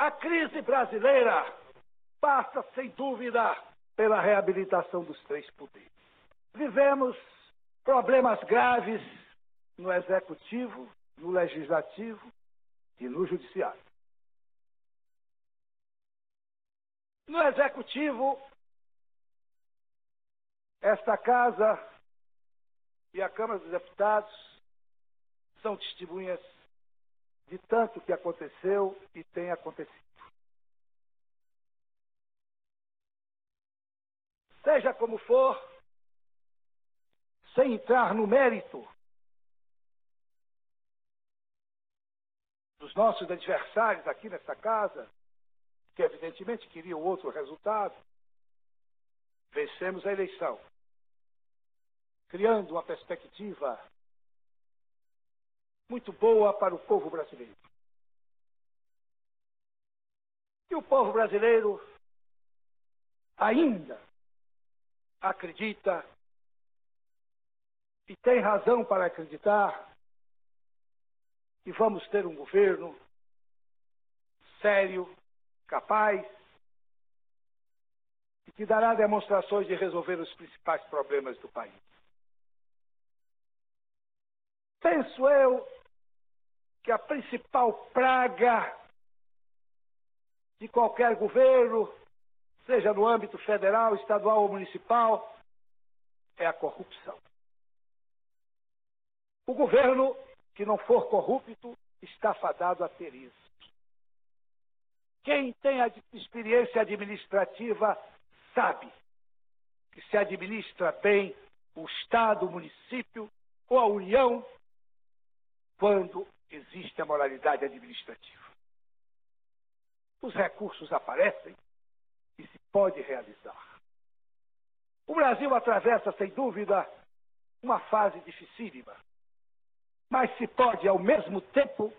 A crise brasileira passa, sem dúvida, pela reabilitação dos três poderes. Vivemos problemas graves no Executivo, no Legislativo e no Judiciário. No Executivo, esta Casa e a Câmara dos Deputados são testemunhas de tanto que aconteceu e tem acontecido. Seja como for, sem entrar no mérito dos nossos adversários aqui nesta casa, que evidentemente queriam outro resultado, vencemos a eleição, criando uma perspectiva muito boa para o povo brasileiro. E o povo brasileiro ainda acredita, e tem razão para acreditar, que vamos ter um governo sério, capaz, e que dará demonstrações de resolver os principais problemas do país. Penso eu que a principal praga de qualquer governo, seja no âmbito federal, estadual ou municipal, é a corrupção. O governo que não for corrupto está fadado a ter isso. Quem tem a experiência administrativa sabe que se administra bem o Estado, o município ou a União quando existe a moralidade administrativa. Os recursos aparecem e se pode realizar. O Brasil atravessa, sem dúvida, uma fase dificílima, mas se pode, ao mesmo tempo,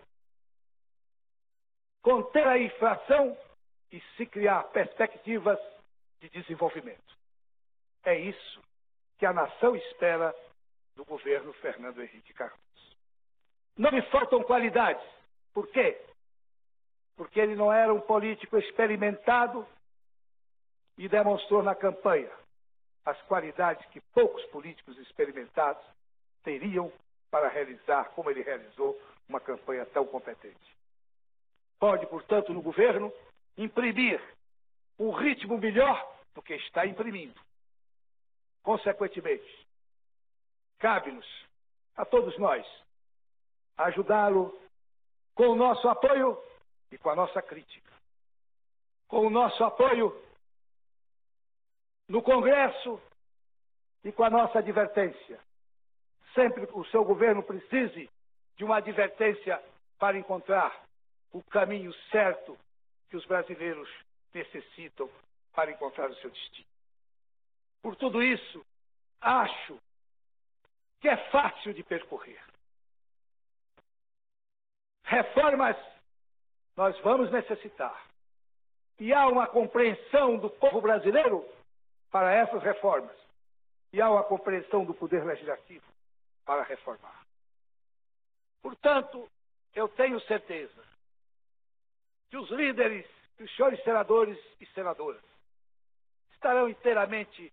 conter a inflação e se criar perspectivas de desenvolvimento. É isso que a nação espera do governo Fernando Henrique Cardoso. Não me faltam qualidades. Por quê? Porque ele não era um político experimentado e demonstrou na campanha as qualidades que poucos políticos experimentados teriam para realizar, como ele realizou, uma campanha tão competente. Pode, portanto, no governo, imprimir um ritmo melhor do que está imprimindo. Consequentemente, cabe-nos, a todos nós, ajudá-lo com o nosso apoio e com a nossa crítica. Com o nosso apoio no Congresso e com a nossa advertência. Sempre que o seu governo precise de uma advertência para encontrar o caminho certo que os brasileiros necessitam para encontrar o seu destino. Por tudo isso, acho que é fácil de percorrer. Reformas nós vamos necessitar. E há uma compreensão do povo brasileiro para essas reformas. E há uma compreensão do poder legislativo para reformar. Portanto, eu tenho certeza que os líderes, que os senhores senadores e senadoras estarão inteiramente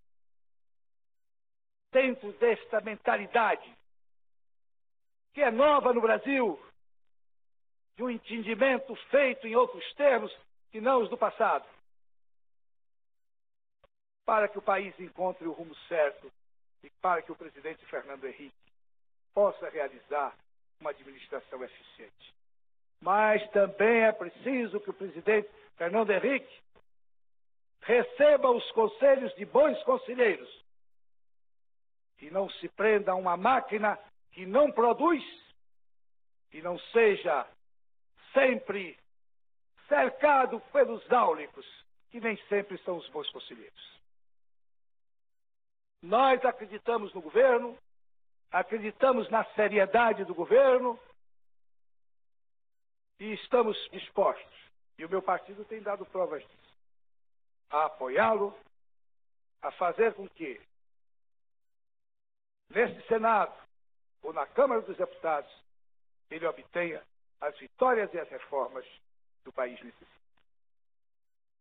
dentro desta mentalidade que é nova no Brasil, de um entendimento feito em outros termos que não os do passado, para que o país encontre o rumo certo e para que o presidente Fernando Henrique possa realizar uma administração eficiente. Mas também é preciso que o presidente Fernando Henrique receba os conselhos de bons conselheiros e não se prenda a uma máquina que não produz e não seja sempre cercado pelos áulicos, que nem sempre são os bons conselheiros. Nós acreditamos no governo, acreditamos na seriedade do governo e estamos dispostos, e o meu partido tem dado provas disso, a apoiá-lo, a fazer com que, neste Senado ou na Câmara dos Deputados, ele obtenha as vitórias e as reformas que o país necessita.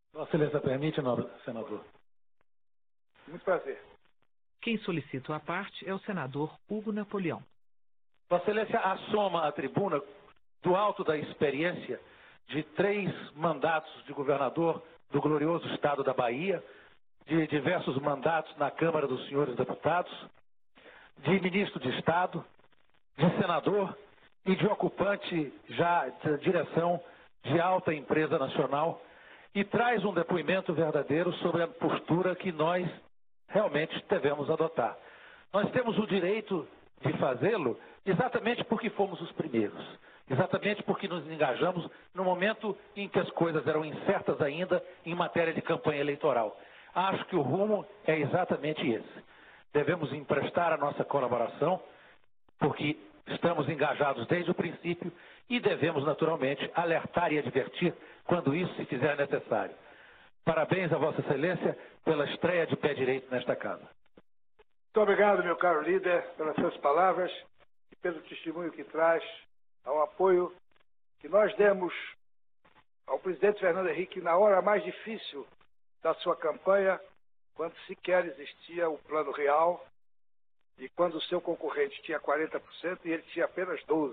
Vossa Excelência permite, nobre senador? Muito prazer. Quem solicita a parte é o senador Hugo Napoleão. Vossa Excelência assoma à tribuna, do alto da experiência de 3 mandatos de governador do glorioso estado da Bahia, de diversos mandatos na Câmara dos Senhores Deputados, de ministro de Estado, de senador e de ocupante já de direção de alta empresa nacional, e traz um depoimento verdadeiro sobre a postura que nós realmente devemos adotar. Nós temos o direito de fazê-lo exatamente porque fomos os primeiros, exatamente porque nos engajamos no momento em que as coisas eram incertas ainda em matéria de campanha eleitoral. Acho que o rumo é exatamente esse. Devemos emprestar a nossa colaboração, porque estamos engajados desde o princípio e devemos, naturalmente, alertar e advertir quando isso se fizer necessário. Parabéns a Vossa Excelência pela estreia de pé direito nesta casa. Muito obrigado, meu caro líder, pelas suas palavras e pelo testemunho que traz ao apoio que nós demos ao presidente Fernando Henrique na hora mais difícil da sua campanha, quando sequer existia o Plano Real e quando o seu concorrente tinha 40% e ele tinha apenas 12%.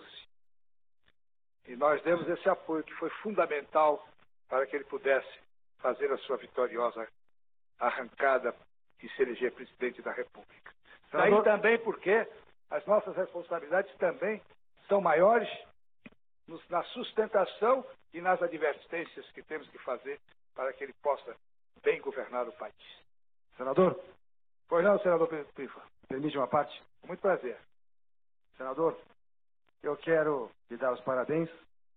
E nós demos esse apoio que foi fundamental para que ele pudesse fazer a sua vitoriosa arrancada e se eleger presidente da República. Daí também porque as nossas responsabilidades também são maiores na sustentação e nas advertências que temos que fazer para que ele possa bem governar o país. Senador, Pois não, senador Piva? permite uma parte? Com muito prazer. Senador, eu quero lhe dar os parabéns.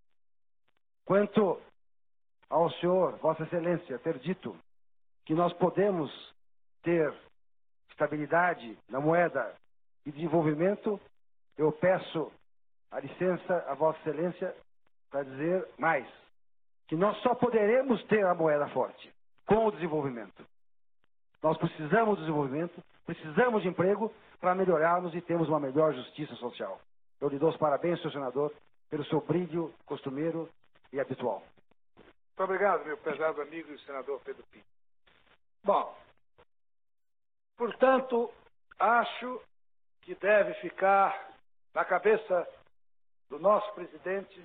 Quanto ao senhor, Vossa Excelência, ter dito que nós podemos ter estabilidade na moeda e desenvolvimento, eu peço a licença a Vossa Excelência para dizer mais, que nós só poderemos ter a moeda forte com o desenvolvimento. Nós precisamos do desenvolvimento, precisamos de emprego para melhorarmos e termos uma melhor justiça social. Eu lhe dou os parabéns, senhor senador, pelo seu brilho costumeiro e habitual. Muito obrigado, meu prezado amigo e senador Pedro Pinto. Bom, portanto, acho que deve ficar na cabeça do nosso presidente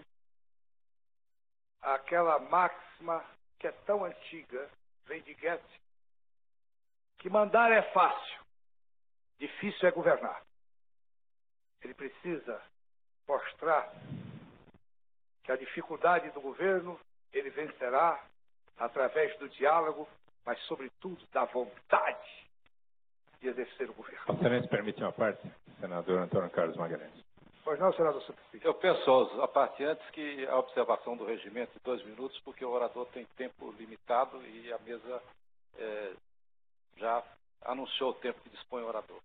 aquela máxima que é tão antiga, vem de Goethe, que mandar é fácil, difícil é governar. Ele precisa mostrar que a dificuldade do governo ele vencerá através do diálogo, mas, sobretudo, da vontade de exercer o governo. Vossa Excelência permite uma parte, senador Antônio Carlos Magalhães. Pois não, senador Suplicy. Eu peço a parte antes que a observação do regimento de 2 minutos, porque o orador tem tempo limitado e a mesa já anunciou o tempo que dispõe o orador.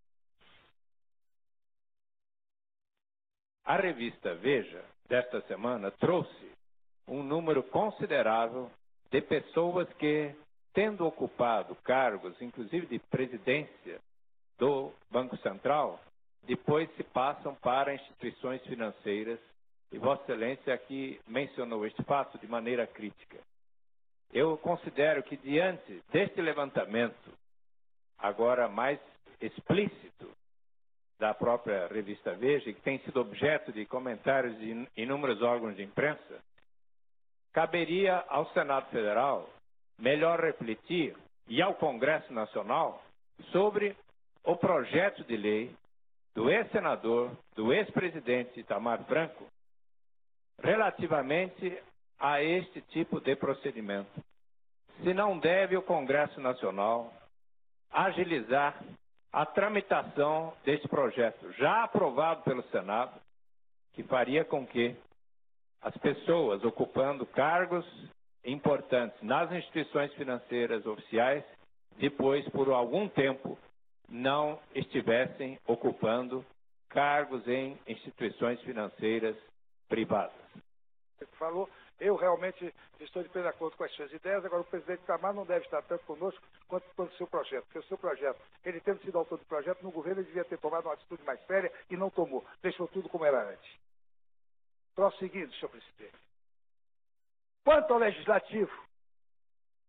A revista Veja, desta semana, trouxe um número considerável de pessoas que, tendo ocupado cargos, inclusive de presidência do Banco Central, depois se passam para instituições financeiras, e Vossa Excelência aqui mencionou este fato de maneira crítica. Eu considero que, diante deste levantamento, agora mais explícito, da própria revista Veja, que tem sido objeto de comentários de inúmeros órgãos de imprensa, caberia ao Senado Federal melhor refletir, e ao Congresso Nacional, sobre o projeto de lei do ex-senador, do ex-presidente Itamar Franco, relativamente a este tipo de procedimento. Se não deve o Congresso Nacional agilizar a tramitação deste projeto, já aprovado pelo Senado, que faria com que as pessoas ocupando cargos importantes nas instituições financeiras oficiais, depois, por algum tempo, não estivessem ocupando cargos em instituições financeiras privadas. Você falou, eu realmente estou de pleno acordo com as suas ideias. Agora, o presidente Itamar não deve estar tanto conosco quanto o seu projeto. Porque o seu projeto, ele tendo sido autor do projeto, no governo ele devia ter tomado uma atitude mais séria e não tomou. Deixou tudo como era antes. Prosseguindo, senhor presidente. Quanto ao legislativo,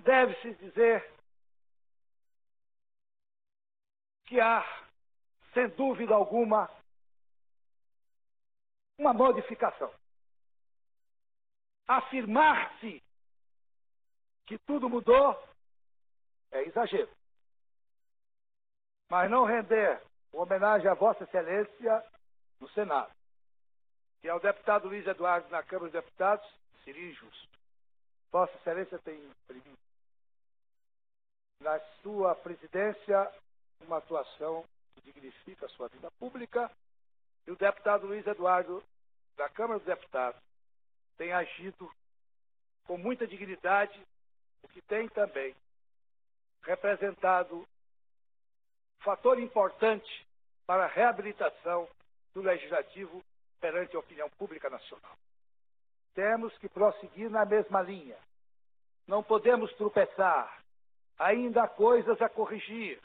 deve-se dizer que há, sem dúvida alguma, uma modificação. Afirmar-se que tudo mudou é exagero. Mas não render uma homenagem a Vossa Excelência no Senado e ao deputado Luiz Eduardo na Câmara dos Deputados seria injusto. Vossa Excelência tem imprimido na sua presidência uma atuação que dignifica a sua vida pública e o deputado Luiz Eduardo da Câmara dos Deputados tem agido com muita dignidade, o que tem também representado fator importante para a reabilitação do Legislativo perante a opinião pública nacional. Temos que prosseguir na mesma linha. Não podemos tropeçar. Ainda há coisas a corrigir.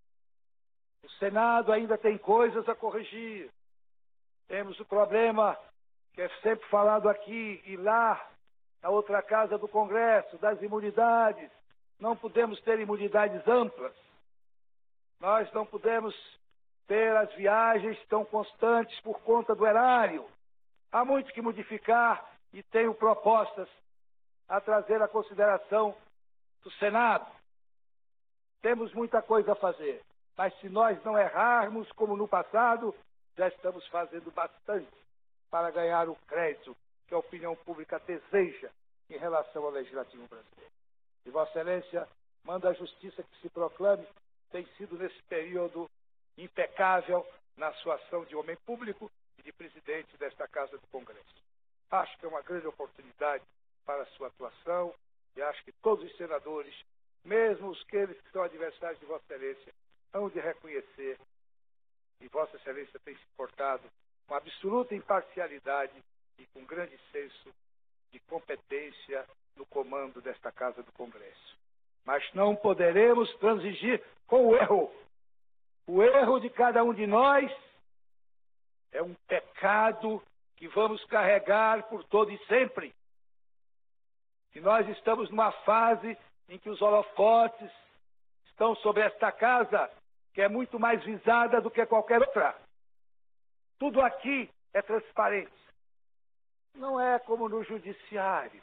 O Senado ainda tem coisas a corrigir. Temos o problema que é sempre falado aqui e lá, na outra casa do Congresso, das imunidades. Não podemos ter imunidades amplas. Nós não podemos ter as viagens tão constantes por conta do erário. Há muito que modificar e tenho propostas a trazer à consideração do Senado. Temos muita coisa a fazer, mas se nós não errarmos como no passado, já estamos fazendo bastante para ganhar o crédito que a opinião pública deseja em relação ao Legislativo brasileiro. E Vossa Excelência manda a justiça que se proclame, tem sido nesse período impecável na sua ação de homem público e de presidente desta Casa do Congresso. Acho que é uma grande oportunidade para a sua atuação e acho que todos os senadores, mesmo aqueles que são adversários de Vossa Excelência, hão de reconhecer que Vossa Excelência tem se portado com absoluta imparcialidade e com grande senso de competência no comando desta Casa do Congresso. Mas não poderemos transigir com o erro. O erro de cada um de nós é um pecado que vamos carregar por todo e sempre. E nós estamos numa fase em que os holofotes estão sobre esta casa, que é muito mais visada do que qualquer outra. Tudo aqui é transparente. Não é como no judiciário.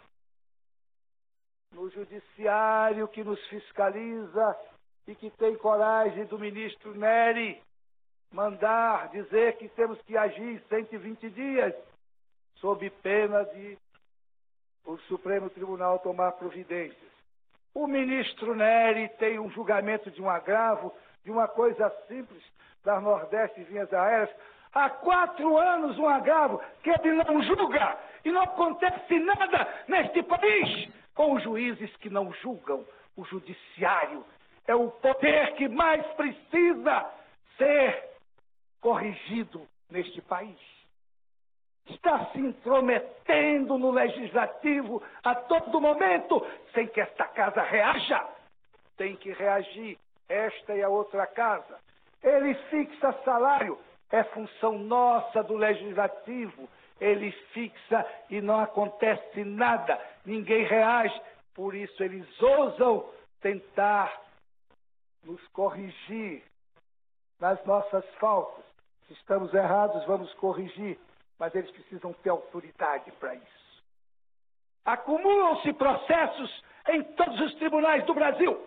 No judiciário que nos fiscaliza e que tem coragem do ministro Nery mandar dizer que temos que agir em 120 dias, sob pena de o Supremo Tribunal tomar providências. O ministro Nery tem um julgamento de um agravo, de uma coisa simples, das Nordeste e Vinhas Aéreas. Há 4 anos um agravo que ele não julga e não acontece nada neste país com os juízes que não julgam. O judiciário é o poder que mais precisa ser corrigido neste país. Está se intrometendo no legislativo a todo momento, sem que esta casa reaja. Tem que reagir esta e a outra casa. Ele fixa salário, é função nossa do legislativo. Ele fixa e não acontece nada, ninguém reage. Por isso eles ousam tentar nos corrigir nas nossas faltas. Se estamos errados, vamos corrigir. Mas eles precisam ter autoridade para isso. Acumulam-se processos em todos os tribunais do Brasil.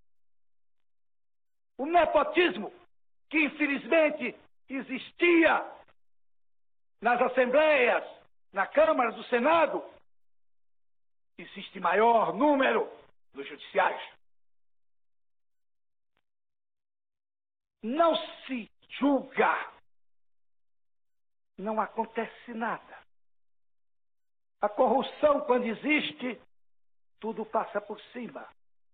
O nepotismo, que infelizmente existia nas assembleias, na Câmara, do Senado, existe maior número nos judiciários. Não se julga. Não acontece nada. A corrupção, quando existe, tudo passa por cima.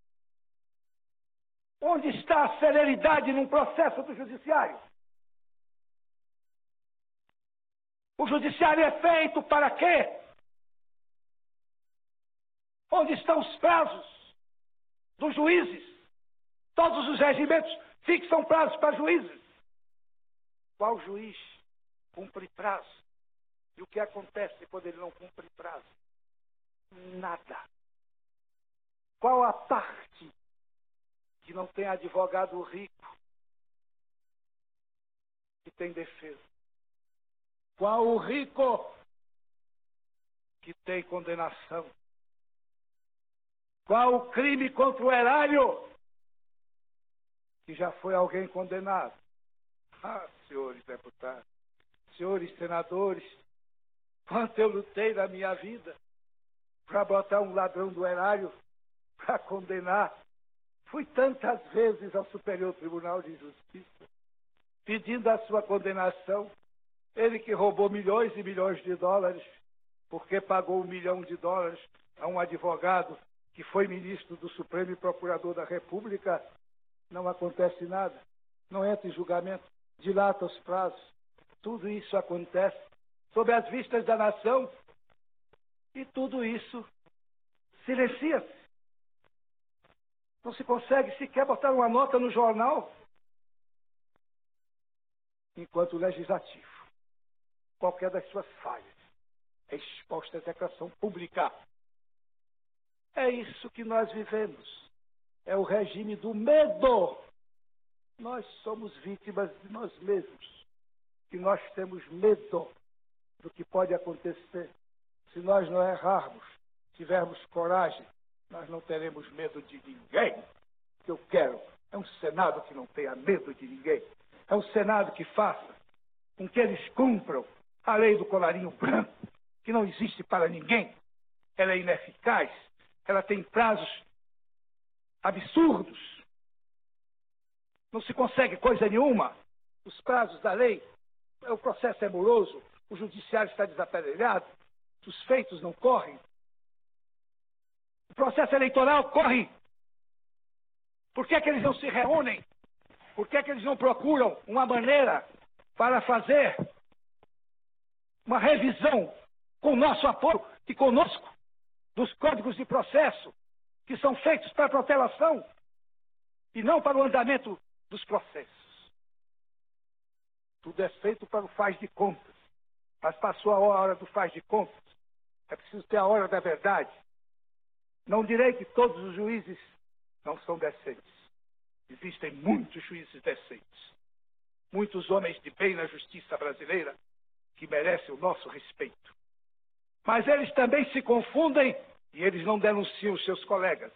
Onde está a celeridade num processo do judiciário? O judiciário é feito para quê? Onde estão os prazos dos juízes? Todos os regimentos fixam prazos para juízes. Qual juiz cumpre prazo? E o que acontece quando ele não cumpre prazo? Nada. Qual a parte que não tem advogado rico, que tem defesa? Qual o rico que tem condenação? Qual o crime contra o erário que já foi alguém condenado? Ah, senhores deputados, senhores senadores, quanto eu lutei na minha vida para botar um ladrão do erário para condenar. Fui tantas vezes ao Superior Tribunal de Justiça pedindo a sua condenação. Ele que roubou milhões e milhões de dólares, porque pagou $1 milhão a um advogado que foi ministro do Supremo e Procurador da República, não acontece nada. Não entra em julgamento, dilata os prazos. Tudo isso acontece sob as vistas da nação e tudo isso silencia-se. Não se consegue sequer botar uma nota no jornal, enquanto o Legislativo, qualquer das suas falhas, é exposta à execração pública. É isso que nós vivemos. É o regime do medo. Nós somos vítimas de nós mesmos. E nós temos medo do que pode acontecer. Se nós não errarmos, tivermos coragem, nós não teremos medo de ninguém. O que eu quero é um Senado que não tenha medo de ninguém. É um Senado que faça com que eles cumpram a lei do colarinho branco, que não existe para ninguém. Ela é ineficaz. Ela tem prazos absurdos. Não se consegue coisa nenhuma. Os prazos da lei, o processo é moroso, o judiciário está desaparelhado, os feitos não correm. O processo eleitoral corre. Por que eles não se reúnem? Por que eles não procuram uma maneira para fazer uma revisão com o nosso apoio e conosco dos códigos de processo que são feitos para a protelação e não para o andamento dos processos? Tudo é feito para o faz de contas. Mas passou a hora do faz de contas. É preciso ter a hora da verdade. Não direi que todos os juízes não são decentes. Existem muitos juízes decentes. Muitos homens de bem na justiça brasileira que merecem o nosso respeito. Mas eles também se confundem e eles não denunciam os seus colegas.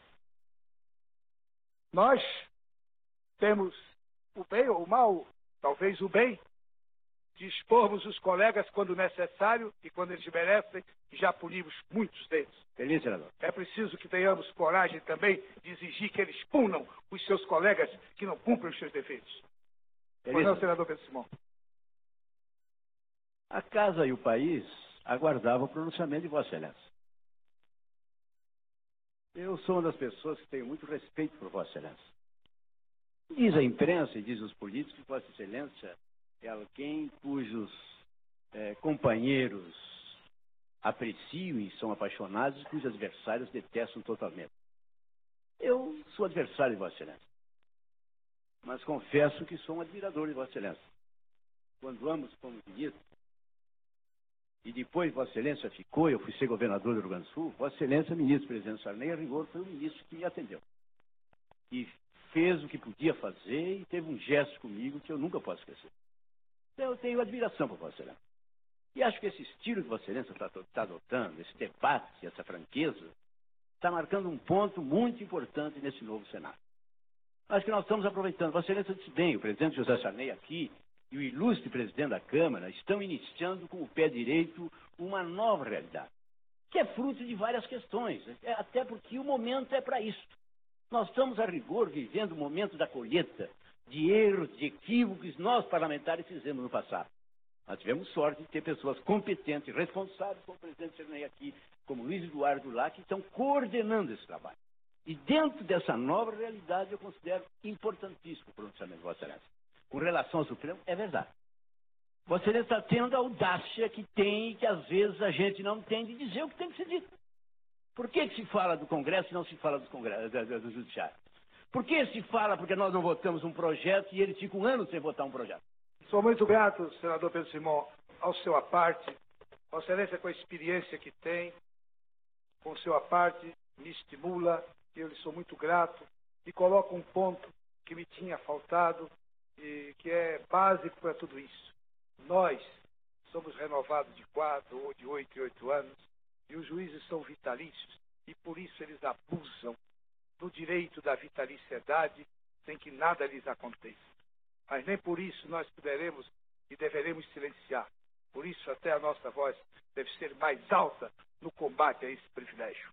Nós temos o bem ou o mal, talvez o bem, de expormos os colegas quando necessário e quando eles merecem, e já punimos muitos deles. Feliz, senador. É preciso que tenhamos coragem também de exigir que eles punam os seus colegas que não cumprem os seus deveres. Pois não, senador Pedro Simão. A casa e o país aguardavam o pronunciamento de Vossa Excelência. Eu sou uma das pessoas que tenho muito respeito por Vossa Excelência. Diz a imprensa e diz os políticos que Vossa Excelência é alguém cujos companheiros apreciam e são apaixonados e cujos adversários detestam totalmente. Eu sou adversário de Vossa Excelência, mas confesso que sou um admirador de Vossa Excelência. Quando ambos fomos ministros, e depois Vossa Excelência ficou, eu fui ser governador do Rio Grande do Sul, Vossa Excelência, ministro presidente Sarney, a rigor, foi o ministro que me atendeu. E fez o que podia fazer e teve um gesto comigo que eu nunca posso esquecer. Então, eu tenho admiração por Vossa Excelência. E acho que esse estilo que Vossa Excelência está adotando, esse debate, essa franqueza, está marcando um ponto muito importante nesse novo Senado. Acho que nós estamos aproveitando. Vossa Excelência disse bem, o presidente José Sarney aqui e o ilustre presidente da Câmara estão iniciando com o pé direito uma nova realidade, que é fruto de várias questões, até porque o momento é para isso. Nós estamos, a rigor, vivendo o momento da colheita de erros, de equívocos que nós, parlamentares, fizemos no passado. Nós tivemos sorte de ter pessoas competentes, responsáveis, como o presidente Sarney aqui, como Luiz Eduardo lá, que estão coordenando esse trabalho. E dentro dessa nova realidade, eu considero importantíssimo o pronunciamento de Vossa Excelência. Com relação ao Supremo, é verdade. Vossa Excelência está tendo a audácia que tem e que às vezes a gente não tem de dizer o que tem que ser dito. Por que se fala do Congresso e não se fala do Judiciário? Por que se fala porque nós não votamos um projeto e eles ficam um ano sem votar um projeto? Sou muito grato, senador Pedro Simão, ao seu aparte, Vossa Excelência com a experiência que tem, com o seu aparte, me estimula, e eu lhe sou muito grato, e coloco um ponto que me tinha faltado e que é básico para tudo isso. Nós somos renovados de 4 ou de 8 em 8 anos, e os juízes são vitalícios, e por isso eles abusam do direito da vitaliciedade sem que nada lhes aconteça. Mas nem por isso nós poderemos e deveremos silenciar. Por isso até a nossa voz deve ser mais alta no combate a esse privilégio.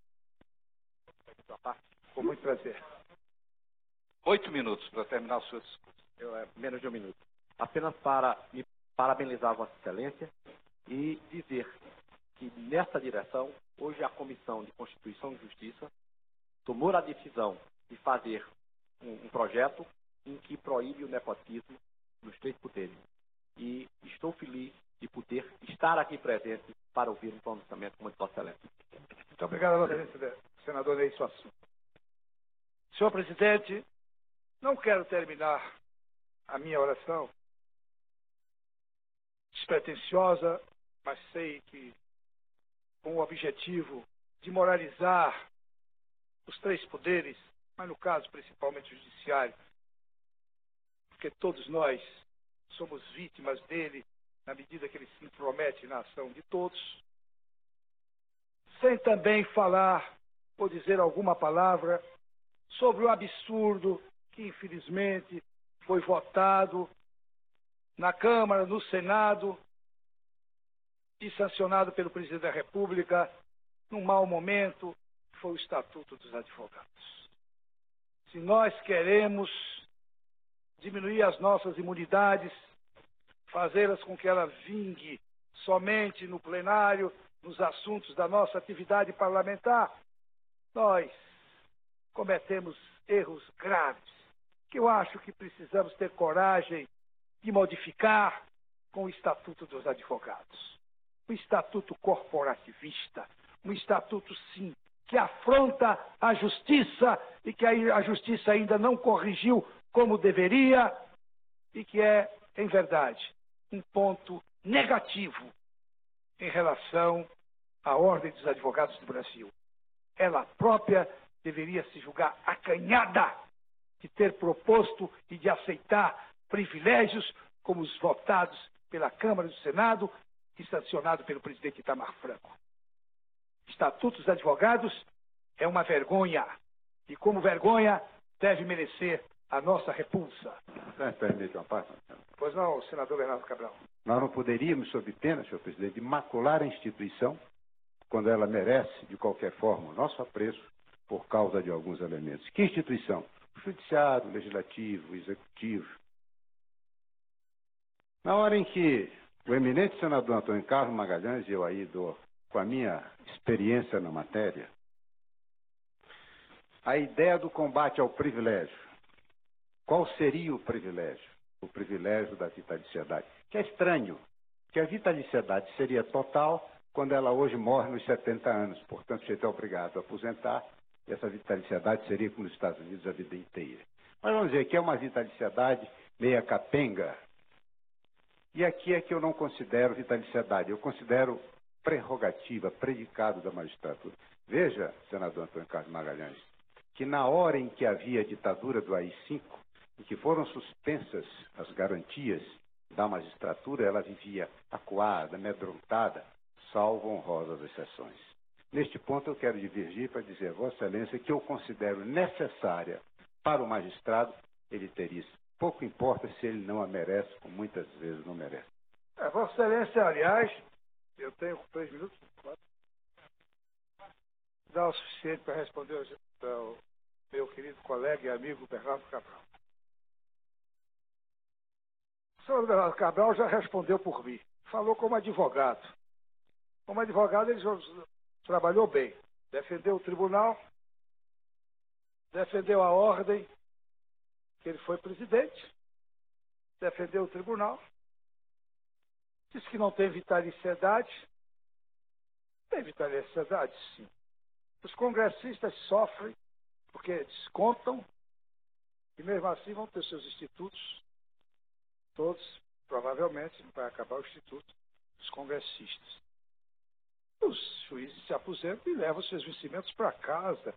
Com muito prazer. 8 minutos para terminar o seu discurso. Menos de um minuto. Apenas para me parabenizar Vossa Excelência e dizer que nessa direção, hoje a Comissão de Constituição e Justiça tomou a decisão de fazer um projeto em que proíbe o nepotismo nos 3 poderes. E estou feliz de poder estar aqui presente para ouvir um pronunciamento como o de Vossa Excelência. Muito obrigado, Vossa Excelência, senador Ney Suassuna. Senhor presidente, não quero terminar a minha oração despretensiosa, mas sei que com o objetivo de moralizar os 3 poderes, mas no caso principalmente o judiciário, porque todos nós somos vítimas dele na medida que ele se intromete na ação de todos, sem também falar ou dizer alguma palavra sobre o absurdo que infelizmente foi votado na Câmara, no Senado e sancionado pelo presidente da República num mau momento, que foi o Estatuto dos Advogados. Se nós queremos diminuir as nossas imunidades, fazê-las com que ela vingue somente no plenário, nos assuntos da nossa atividade parlamentar, nós cometemos erros graves, que eu acho que precisamos ter coragem de modificar com o Estatuto dos Advogados. Um estatuto corporativista, um estatuto, sim, que afronta a justiça e que a justiça ainda não corrigiu como deveria e que é, em verdade, um ponto negativo em relação à Ordem dos Advogados do Brasil. Ela própria deveria se julgar acanhada de ter proposto e de aceitar privilégios como os votados pela Câmara e do Senado e sancionado pelo presidente Itamar Franco. Estatuto dos Advogados é uma vergonha e, como vergonha, deve merecer a nossa repulsa. Permite uma parte? Pois não, senador Bernardo Cabral. Nós não poderíamos, sob pena, senhor presidente, de macular a instituição quando ela merece, de qualquer forma, o nosso apreço por causa de alguns elementos. Que instituição? O Judiciário, o Legislativo, o Executivo. Na hora em que o eminente senador Antônio Carlos Magalhães, e eu aí dou com a minha experiência na matéria, a ideia do combate ao privilégio. Qual seria o privilégio? O privilégio da vitaliciedade. Que é estranho, que a vitaliciedade seria total quando ela hoje morre nos 70 anos. Portanto, você é obrigado a aposentar, e essa vitaliciedade seria como nos Estados Unidos a vida inteira. Mas vamos dizer que é uma vitaliciedade meia capenga. E aqui é que eu não considero vitaliciedade, eu considero prerrogativa, predicado da magistratura. Veja, senador Antônio Carlos Magalhães, que na hora em que havia a ditadura do AI-5, em que foram suspensas as garantias da magistratura, ela vivia acuada, amedrontada, salvo honrosas exceções. Neste ponto eu quero divergir para dizer a Vossa Excelência que eu considero necessária para o magistrado ele ter isso. Pouco importa se ele não a merece, como muitas vezes não merece. Vossa Excelência, aliás, eu tenho 3 minutos, 4. Dá o suficiente para responder ao meu querido colega e amigo Bernardo Cabral. O senhor Bernardo Cabral já respondeu por mim. Falou como advogado. Como advogado, ele trabalhou bem. Defendeu o tribunal, defendeu a ordem, que ele foi presidente, defendeu o tribunal, disse que não tem vitaliciedade. Tem vitaliciedade, sim. Os congressistas sofrem porque descontam e mesmo assim vão ter seus institutos, todos, provavelmente, vai acabar o instituto dos congressistas. Os juízes se aposentam e levam seus vencimentos para casa,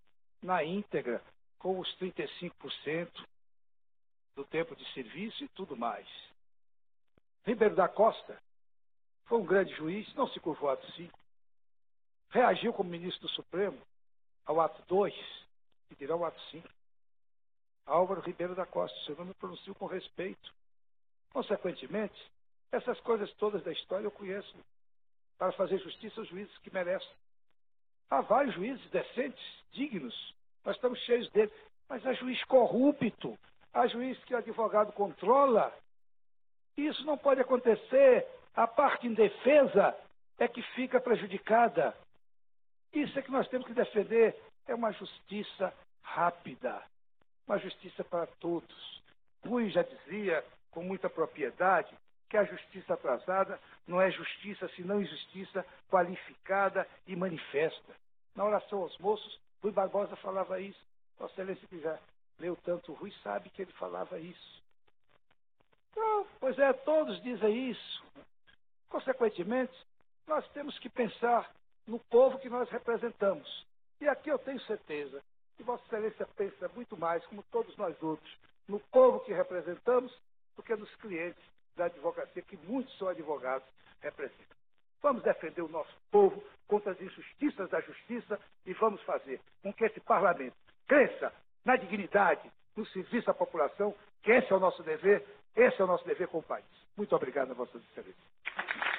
na íntegra, com os 35% do tempo de serviço e tudo mais. Ribeiro da Costa foi um grande juiz, não se curvou ao ato 5, reagiu como ministro do Supremo ao ato 2 e dirá ao ato 5. Álvaro Ribeiro da Costa, o senhor não me pronunciou com respeito. Consequentemente, essas coisas todas da história eu conheço para fazer justiça aos juízes que merecem. Há vários juízes decentes, dignos, nós estamos cheios deles, mas há juiz corrupto, há juiz que o advogado controla. Isso não pode acontecer. A parte indefesa é que fica prejudicada. Isso é que nós temos que defender. É uma justiça rápida, uma justiça para todos. Rui já dizia, com muita propriedade, que a justiça atrasada não é justiça, senão injustiça qualificada e manifesta. Na oração aos moços, Rui Barbosa falava isso. Vossa Excelência, que já leu tanto Rui, sabe que ele falava isso. Então, pois é, todos dizem isso. Consequentemente, nós temos que pensar no povo que nós representamos. E aqui eu tenho certeza que Vossa Excelência pensa muito mais, como todos nós outros, no povo que representamos do que nos clientes da advocacia, que muitos são advogados, representam. Vamos defender o nosso povo contra as injustiças da justiça e vamos fazer com que esse parlamento cresça na dignidade, no serviço à população, que esse é o nosso dever, esse é o nosso dever com o país. Muito obrigado, Vossa Excelência.